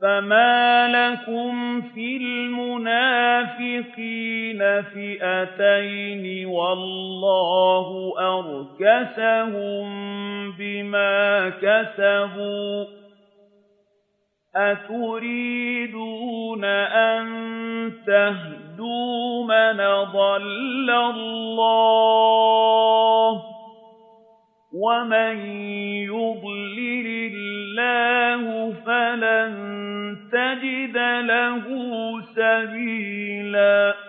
فَمَا لَكُمْ فِي الْمُنَافِقِينَ فِئَتَيْنِ وَاللَّهُ أَرْكَسَهُم بِمَا كَسَبُوا ۚ أَتُرِيدُونَ أَن تَهْدُوا مَنْ أَضَلَّ اللَّهُ ۖ وَمَن يُضْلِلِ اللَّهُ فَلَن تَجِدَ لَهُ سَبِيلًا